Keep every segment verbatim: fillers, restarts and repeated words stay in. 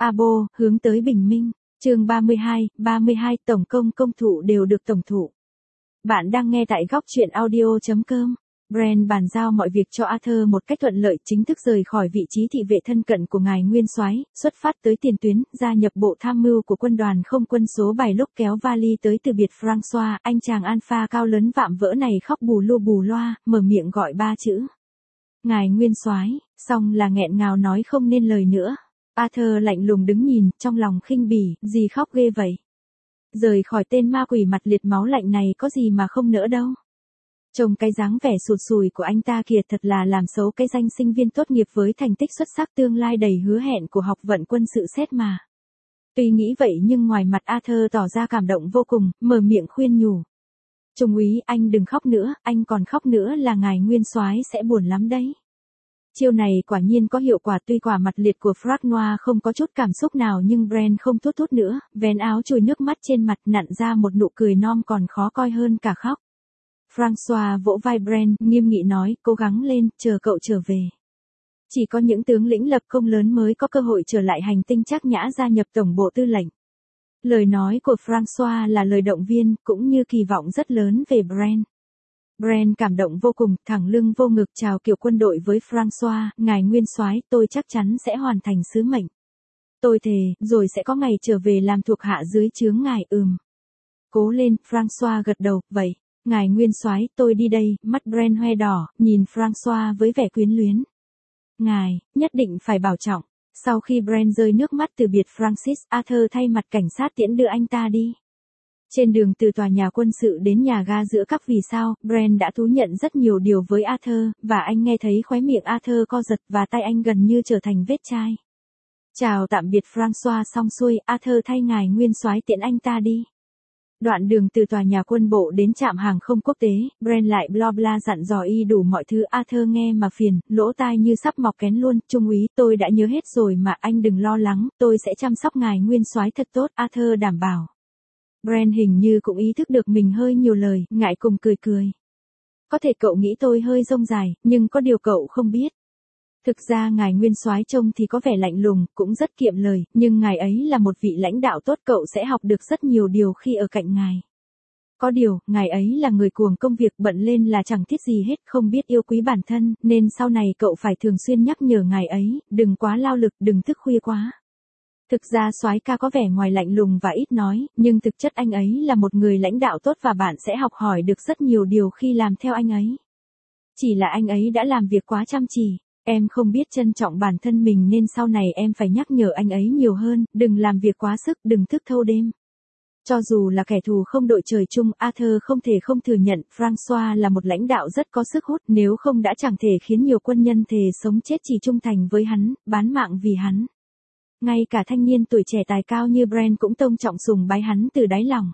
Abo, hướng tới bình minh. Chương ba mươi hai, ba mươi hai tổng công công thụ đều được tổng thụ. Bạn đang nghe tại góc truyện audio chấm com. Bran bàn giao mọi việc cho Arthur một cách thuận lợi, chính thức rời khỏi vị trí thị vệ thân cận của ngài nguyên soái, xuất phát tới tiền tuyến, gia nhập bộ tham mưu của quân đoàn không quân số bảy. Lúc kéo vali tới từ biệt Francois, anh chàng alpha cao lớn vạm vỡ này khóc bù lu bù loa, mở miệng gọi ba chữ: ngài nguyên soái, xong là nghẹn ngào nói không nên lời nữa. Arthur lạnh lùng đứng nhìn, trong lòng khinh bỉ, gì khóc ghê vậy? Rời khỏi tên ma quỷ mặt liệt máu lạnh này có gì mà không nỡ đâu. Trông cái dáng vẻ sụt sùi của anh ta kìa, thật là làm xấu cái danh sinh viên tốt nghiệp với thành tích xuất sắc tương lai đầy hứa hẹn của học vận quân sự xét mà. Tuy nghĩ vậy nhưng ngoài mặt Arthur tỏ ra cảm động vô cùng, mở miệng khuyên nhủ: Trung úy, anh đừng khóc nữa, anh còn khóc nữa là ngài nguyên soái sẽ buồn lắm đấy. Chiêu này quả nhiên có hiệu quả, tuy quả mặt liệt của Francois không có chút cảm xúc nào nhưng Bran không thốt thốt nữa, vén áo chùi nước mắt trên mặt, nặn ra một nụ cười non còn khó coi hơn cả khóc. Francois vỗ vai Bran, nghiêm nghị nói, cố gắng lên, chờ cậu trở về. Chỉ có những tướng lĩnh lập công lớn mới có cơ hội trở lại hành tinh Trác Nhã gia nhập tổng bộ tư lệnh. Lời nói của Francois là lời động viên, cũng như kỳ vọng rất lớn về Bran. Bran cảm động vô cùng, thẳng lưng vô ngực chào kiểu quân đội với Francois, ngài nguyên soái, tôi chắc chắn sẽ hoàn thành sứ mệnh. Tôi thề, rồi sẽ có ngày trở về làm thuộc hạ dưới trướng ngài. Ừm. Cố lên, Francois gật đầu, vậy, ngài nguyên soái, tôi đi đây. Mắt Bran hoe đỏ, nhìn Francois với vẻ quyến luyến. Ngài, nhất định phải bảo trọng. Sau khi Bran rơi nước mắt từ biệt Francis, Arthur thay mặt cảnh sát tiễn đưa anh ta đi. Trên đường từ tòa nhà quân sự đến nhà ga giữa các vì sao, Bran đã thú nhận rất nhiều điều với Arthur, và anh nghe thấy khóe miệng Arthur co giật và tay anh gần như trở thành vết chai. Chào tạm biệt Francois xong xuôi, Arthur thay ngài nguyên soái tiễn anh ta đi. Đoạn đường từ tòa nhà quân bộ đến trạm hàng không quốc tế, Bran lại bla bla dặn dò y đủ mọi thứ. Arthur nghe mà phiền, lỗ tai như sắp mọc kén luôn. Trung úy, tôi đã nhớ hết rồi mà, anh đừng lo lắng, tôi sẽ chăm sóc ngài nguyên soái thật tốt, Arthur đảm bảo. Bran hình như cũng ý thức được mình hơi nhiều lời, ngại cùng cười cười. Có thể cậu nghĩ tôi hơi rông dài, nhưng có điều cậu không biết. Thực ra ngài nguyên soái trông thì có vẻ lạnh lùng, cũng rất kiệm lời, nhưng ngài ấy là một vị lãnh đạo tốt, cậu sẽ học được rất nhiều điều khi ở cạnh ngài. Có điều, ngài ấy là người cuồng công việc, bận lên là chẳng thiết gì hết, không biết yêu quý bản thân, nên sau này cậu phải thường xuyên nhắc nhở ngài ấy, đừng quá lao lực, đừng thức khuya quá. Thực ra soái ca có vẻ ngoài lạnh lùng và ít nói, nhưng thực chất anh ấy là một người lãnh đạo tốt và bạn sẽ học hỏi được rất nhiều điều khi làm theo anh ấy. Chỉ là anh ấy đã làm việc quá chăm chỉ, em không biết trân trọng bản thân mình nên sau này em phải nhắc nhở anh ấy nhiều hơn, đừng làm việc quá sức, đừng thức thâu đêm. Cho dù là kẻ thù không đội trời chung, Arthur không thể không thừa nhận Francois là một lãnh đạo rất có sức hút, nếu không đã chẳng thể khiến nhiều quân nhân thề sống chết chỉ trung thành với hắn, bán mạng vì hắn. Ngay cả thanh niên tuổi trẻ tài cao như Bran cũng tôn trọng sùng bái hắn từ đáy lòng.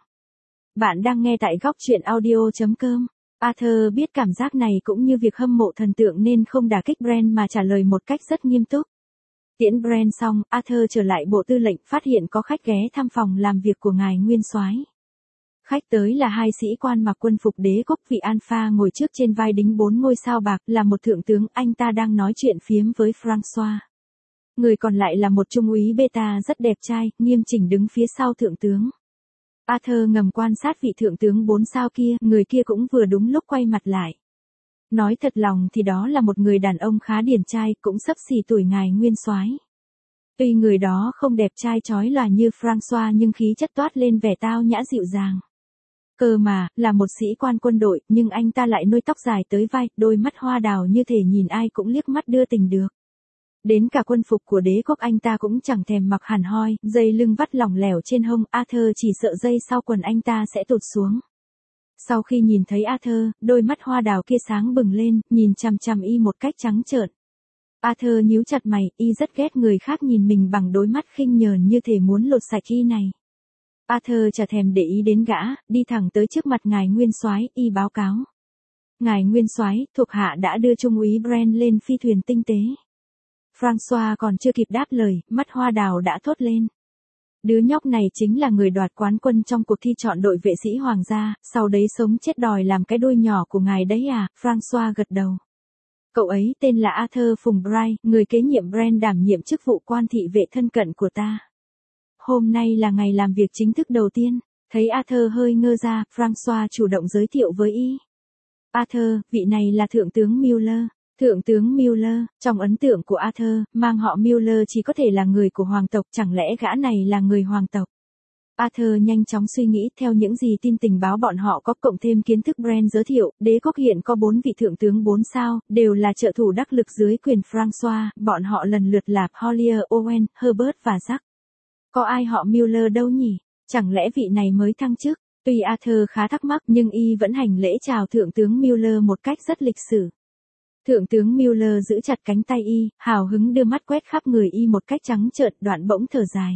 Bạn đang nghe tại góc truyện audio chấm com. Arthur biết cảm giác này cũng như việc hâm mộ thần tượng nên không đả kích Bran mà trả lời một cách rất nghiêm túc. Tiễn Bran xong, Arthur trở lại bộ tư lệnh, phát hiện có khách ghé thăm phòng làm việc của ngài nguyên soái. Khách tới là hai sĩ quan mặc quân phục đế quốc, vị alpha ngồi trước trên vai đính bốn ngôi sao bạc là một thượng tướng, anh ta đang nói chuyện phiếm với Francois. Người còn lại là một trung úy beta rất đẹp trai, nghiêm chỉnh đứng phía sau thượng tướng. Arthur ngầm quan sát vị thượng tướng bốn sao kia, người kia cũng vừa đúng lúc quay mặt lại. Nói thật lòng thì đó là một người đàn ông khá điển trai, cũng xấp xì tuổi ngài nguyên soái. Tuy người đó không đẹp trai chói lòa như Francois nhưng khí chất toát lên vẻ tao nhã dịu dàng. Cơ mà, là một sĩ quan quân đội, nhưng anh ta lại nuôi tóc dài tới vai, đôi mắt hoa đào như thể nhìn ai cũng liếc mắt đưa tình được. Đến cả quân phục của đế quốc anh ta cũng chẳng thèm mặc hẳn hoi, dây lưng vắt lỏng lẻo trên hông, Arthur chỉ sợ dây sau quần anh ta sẽ tụt xuống. Sau khi nhìn thấy Arthur, đôi mắt hoa đào kia sáng bừng lên, nhìn chằm chằm y một cách trắng trợn. Arthur nhíu chặt mày, y rất ghét người khác nhìn mình bằng đôi mắt khinh nhờn như thể muốn lột sạch y này. Arthur chả thèm để ý đến gã, đi thẳng tới trước mặt ngài nguyên soái, y báo cáo. Ngài nguyên soái, thuộc hạ đã đưa trung úy Bran lên phi thuyền tinh tế. Francois còn chưa kịp đáp lời, mắt hoa đào đã thốt lên. Đứa nhóc này chính là người đoạt quán quân trong cuộc thi chọn đội vệ sĩ hoàng gia, sau đấy sống chết đòi làm cái đuôi nhỏ của ngài đấy à? Francois gật đầu. Cậu ấy tên là Arthur Phùng Bright, người kế nhiệm Brand đảm nhiệm chức vụ quan thị vệ thân cận của ta. Hôm nay là ngày làm việc chính thức đầu tiên. Thấy Arthur hơi ngơ ra, Francois chủ động giới thiệu với y. Arthur, vị này là Thượng tướng Mueller. Thượng tướng Mueller, trong ấn tượng của Arthur, mang họ Mueller chỉ có thể là người của hoàng tộc, chẳng lẽ gã này là người hoàng tộc? Arthur nhanh chóng suy nghĩ, theo những gì tin tình báo bọn họ có cộng thêm kiến thức Brand giới thiệu, đế quốc hiện có bốn vị thượng tướng bốn sao, đều là trợ thủ đắc lực dưới quyền Francois, bọn họ lần lượt là Collier, Owen, Herbert và Jack. Có ai họ Mueller đâu nhỉ? Chẳng lẽ vị này mới thăng chức? Tuy Arthur khá thắc mắc nhưng y vẫn hành lễ chào Thượng tướng Mueller một cách rất lịch sự. Thượng tướng Mueller giữ chặt cánh tay y, hào hứng đưa mắt quét khắp người y một cách trắng trợn, đoạn bỗng thở dài.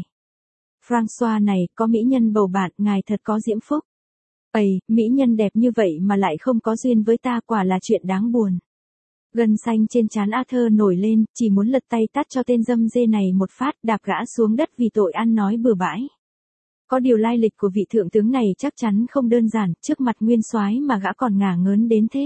Francois này, có mỹ nhân bầu bạn, ngài thật có diễm phúc. Ây, mỹ nhân đẹp như vậy mà lại không có duyên với ta, quả là chuyện đáng buồn. Gân xanh trên trán Arthur nổi lên, chỉ muốn lật tay tát cho tên dâm dê này một phát, đạp gã xuống đất vì tội ăn nói bừa bãi. Có điều lai lịch của vị thượng tướng này chắc chắn không đơn giản, trước mặt nguyên soái mà gã còn ngả ngớn đến thế.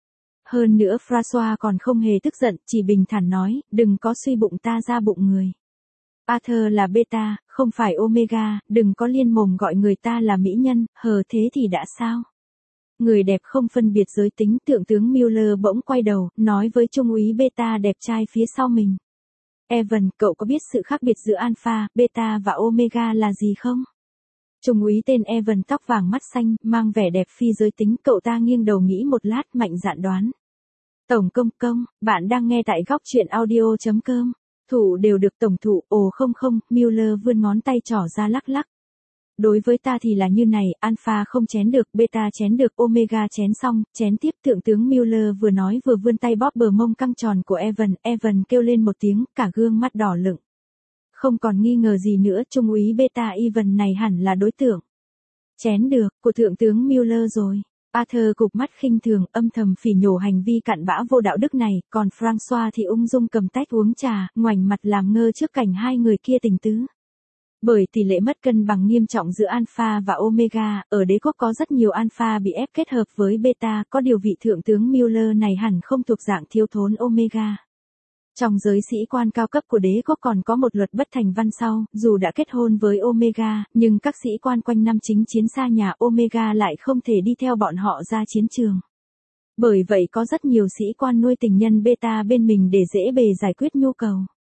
Hơn nữa Francois còn không hề tức giận, chỉ bình thản nói, đừng có suy bụng ta ra bụng người. Arthur là beta, không phải omega, đừng có liên mồm gọi người ta là mỹ nhân, hờ thế thì đã sao? Người đẹp không phân biệt giới tính, thượng tướng Mueller bỗng quay đầu, nói với trung úy beta đẹp trai phía sau mình. Evan, cậu có biết sự khác biệt giữa alpha, beta và omega là gì không? Trung úy tên Evan tóc vàng mắt xanh, mang vẻ đẹp phi giới tính, cậu ta nghiêng đầu nghĩ một lát, mạnh dạn đoán. Tổng công công, bạn đang nghe tại góc truyện audio chấm com. Thủ đều được tổng thụ, ồ không không, Mueller vươn ngón tay trỏ ra lắc lắc. Đối với ta thì là như này, alpha không chén được, beta chén được, omega chén xong, chén tiếp. Thượng tướng Mueller vừa nói vừa vươn tay bóp bờ mông căng tròn của Evan, Evan kêu lên một tiếng, cả gương mắt đỏ lựng. Không còn nghi ngờ gì nữa, trung úy beta Evan này hẳn là đối tượng. Chén được, của thượng tướng Mueller rồi. Arthur cụp mắt khinh thường, âm thầm phỉ nhổ hành vi cặn bã vô đạo đức này, còn Francois thì ung dung cầm tách uống trà, ngoảnh mặt làm ngơ trước cảnh hai người kia tình tứ. Bởi tỷ lệ mất cân bằng nghiêm trọng giữa alpha và omega, ở đế quốc có rất nhiều alpha bị ép kết hợp với beta, có điều vị thượng tướng Mueller này hẳn không thuộc dạng thiếu thốn omega. Trong giới sĩ quan cao cấp của đế quốc còn có một luật bất thành văn sau, dù đã kết hôn với omega, nhưng các sĩ quan quanh năm chính chiến xa nhà omega lại không thể đi theo bọn họ ra chiến trường. Bởi vậy có rất nhiều sĩ quan nuôi tình nhân beta bên mình để dễ bề giải quyết nhu cầu.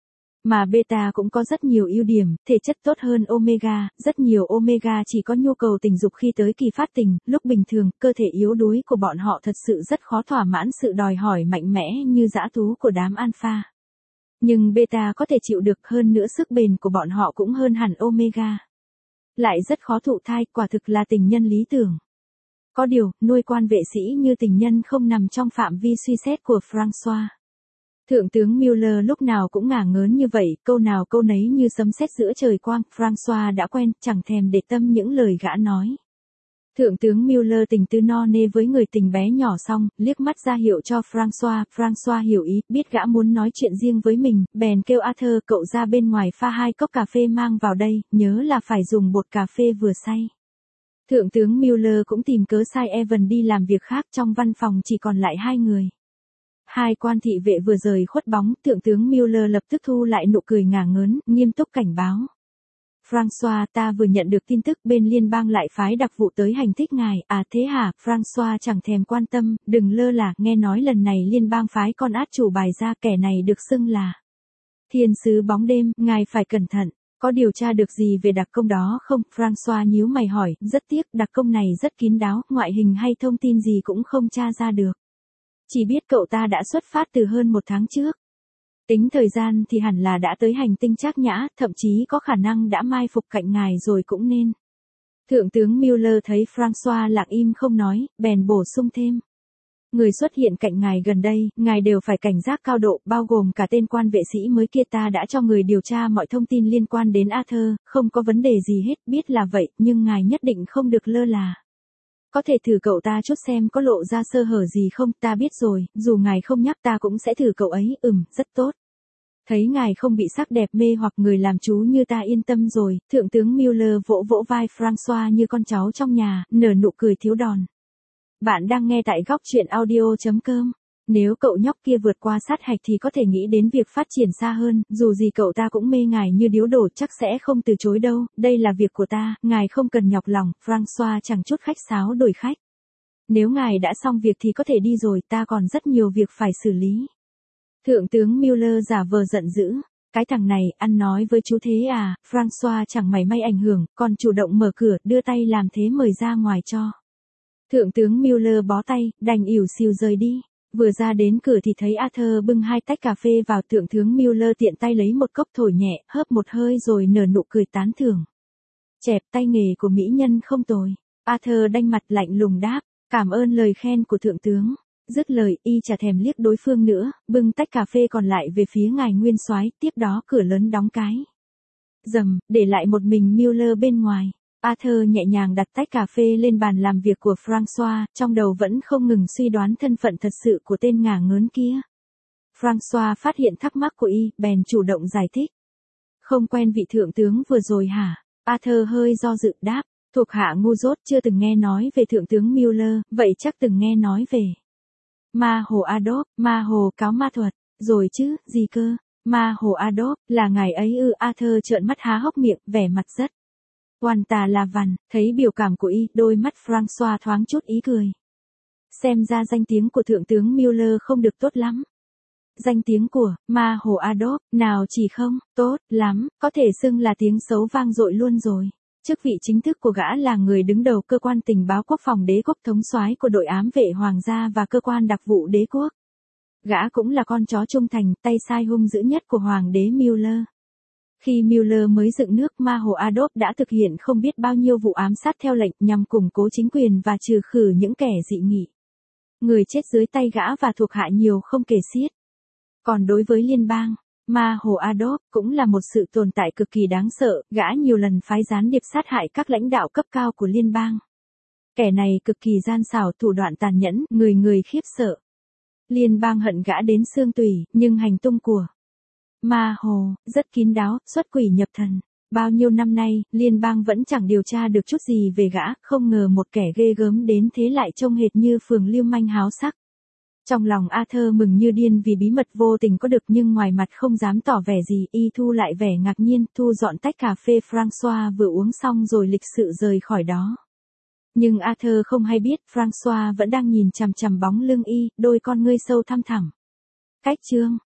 Mà beta cũng có rất nhiều ưu điểm, thể chất tốt hơn omega, rất nhiều omega chỉ có nhu cầu tình dục khi tới kỳ phát tình, lúc bình thường, cơ thể yếu đuối của bọn họ thật sự rất khó thỏa mãn sự đòi hỏi mạnh mẽ như dã thú của đám alpha. Nhưng beta có thể chịu được, hơn nữa sức bền của bọn họ cũng hơn hẳn omega. Lại rất khó thụ thai, quả thực là tình nhân lý tưởng. Có điều, nuôi quan vệ sĩ như tình nhân không nằm trong phạm vi suy xét của Francois. Thượng tướng Mueller lúc nào cũng ngả ngớn như vậy, câu nào câu nấy như sấm sét giữa trời quang, Francois đã quen, chẳng thèm để tâm những lời gã nói. Thượng tướng Mueller tình tứ no nê với người tình bé nhỏ xong, liếc mắt ra hiệu cho Francois, Francois hiểu ý, biết gã muốn nói chuyện riêng với mình, bèn kêu Arthur cậu ra bên ngoài pha hai cốc cà phê mang vào đây, nhớ là phải dùng bột cà phê vừa xay. Thượng tướng Mueller cũng tìm cớ sai Evan đi làm việc khác, trong văn phòng chỉ còn lại hai người. Hai quan thị vệ vừa rời khuất bóng, thượng tướng Mueller lập tức thu lại nụ cười ngả ngớn, nghiêm túc cảnh báo. Francois, ta vừa nhận được tin tức bên liên bang lại phái đặc vụ tới hành thích ngài, à thế hả? Francois chẳng thèm quan tâm, đừng lơ là, nghe nói lần này liên bang phái con át chủ bài ra, kẻ này được xưng là thiên sứ bóng đêm, ngài phải cẩn thận. Có điều tra được gì về đặc công đó không? Francois nhíu mày hỏi, rất tiếc, đặc công này rất kín đáo, ngoại hình hay thông tin gì cũng không tra ra được. Chỉ biết cậu ta đã xuất phát từ hơn một tháng trước. Tính thời gian thì hẳn là đã tới hành tinh Trác Nhã, thậm chí có khả năng đã mai phục cạnh ngài rồi cũng nên. Thượng tướng Mueller thấy Francois lặng im không nói, bèn bổ sung thêm. Người xuất hiện cạnh ngài gần đây, ngài đều phải cảnh giác cao độ, bao gồm cả tên quan vệ sĩ mới kia, ta đã cho người điều tra mọi thông tin liên quan đến Arthur, không có vấn đề gì hết, biết là vậy, nhưng ngài nhất định không được lơ là. Có thể thử cậu ta chút xem có lộ ra sơ hở gì không, ta biết rồi, dù ngài không nhắc ta cũng sẽ thử cậu ấy, ừm, rất tốt. Thấy ngài không bị sắc đẹp mê hoặc người làm chú như ta yên tâm rồi, thượng tướng Mueller vỗ vỗ vai Francois như con cháu trong nhà, nở nụ cười thiếu đòn. Bạn đang nghe tại góc truyện audio chấm com. Nếu cậu nhóc kia vượt qua sát hạch thì có thể nghĩ đến việc phát triển xa hơn, dù gì cậu ta cũng mê ngài như điếu đổ, chắc sẽ không từ chối đâu, đây là việc của ta, ngài không cần nhọc lòng, Francois chẳng chút khách sáo đổi khách. Nếu ngài đã xong việc thì có thể đi rồi, ta còn rất nhiều việc phải xử lý. Thượng tướng Mueller giả vờ giận dữ. Cái thằng này, ăn nói với chú thế à, Francois chẳng mảy may ảnh hưởng, còn chủ động mở cửa, đưa tay làm thế mời ra ngoài cho. Thượng tướng Mueller bó tay, đành ỉu xìu rời đi. Vừa ra đến cửa thì thấy Arthur bưng hai tách cà phê vào, thượng tướng Mueller tiện tay lấy một cốc thổi nhẹ, hớp một hơi rồi nở nụ cười tán thưởng. Chẹp, tay nghề của mỹ nhân không tồi. Arthur đanh mặt lạnh lùng đáp, cảm ơn lời khen của thượng tướng. Dứt lời, y chả thèm liếc đối phương nữa, bưng tách cà phê còn lại về phía ngài nguyên soái, tiếp đó cửa lớn đóng cái. Dầm, để lại một mình Mueller bên ngoài. Arthur nhẹ nhàng đặt tách cà phê lên bàn làm việc của Francois, trong đầu vẫn không ngừng suy đoán thân phận thật sự của tên ngả ngớn kia. Francois phát hiện thắc mắc của y, bèn chủ động giải thích. Không quen vị thượng tướng vừa rồi hả? Arthur hơi do dự đáp, thuộc hạ ngu dốt chưa từng nghe nói về thượng tướng Mueller, vậy chắc từng nghe nói về. Ma hồ Adolf, ma hồ cáo ma thuật, rồi chứ, gì cơ? Ma hồ Adolf, là ngài ấy ư? Arthur trợn mắt há hốc miệng, vẻ mặt rất oan tà là vằn, thấy biểu cảm của y, đôi mắt Francois thoáng chút ý cười. Xem ra danh tiếng của thượng tướng Mueller không được tốt lắm. Danh tiếng của ma hồ Adolf, nào chỉ không tốt lắm, có thể xưng là tiếng xấu vang dội luôn rồi. Chức vị chính thức của gã là người đứng đầu cơ quan tình báo quốc phòng đế quốc, thống soái của đội ám vệ hoàng gia và cơ quan đặc vụ đế quốc. Gã cũng là con chó trung thành, tay sai hung dữ nhất của hoàng đế Mueller. Khi Mueller mới dựng nước, ma hồ Adolf đã thực hiện không biết bao nhiêu vụ ám sát theo lệnh nhằm củng cố chính quyền và trừ khử những kẻ dị nghị. Người chết dưới tay gã và thuộc hạ nhiều không kể xiết. Còn đối với liên bang, ma hồ Adolf cũng là một sự tồn tại cực kỳ đáng sợ, gã nhiều lần phái gián điệp sát hại các lãnh đạo cấp cao của liên bang. Kẻ này cực kỳ gian xảo, thủ đoạn tàn nhẫn, người người khiếp sợ. Liên bang hận gã đến xương tủy, nhưng hành tung của ma hồ rất kín đáo, xuất quỷ nhập thần. Bao nhiêu năm nay, liên bang vẫn chẳng điều tra được chút gì về gã, không ngờ một kẻ ghê gớm đến thế lại trông hệt như phường lưu manh háo sắc. Trong lòng Arthur mừng như điên vì bí mật vô tình có được, nhưng ngoài mặt không dám tỏ vẻ gì, y thu lại vẻ ngạc nhiên, thu dọn tách cà phê Francois vừa uống xong rồi lịch sự rời khỏi đó. Nhưng Arthur không hay biết, Francois vẫn đang nhìn chằm chằm bóng lưng y, đôi con ngươi sâu thăm thẳm. Cách chương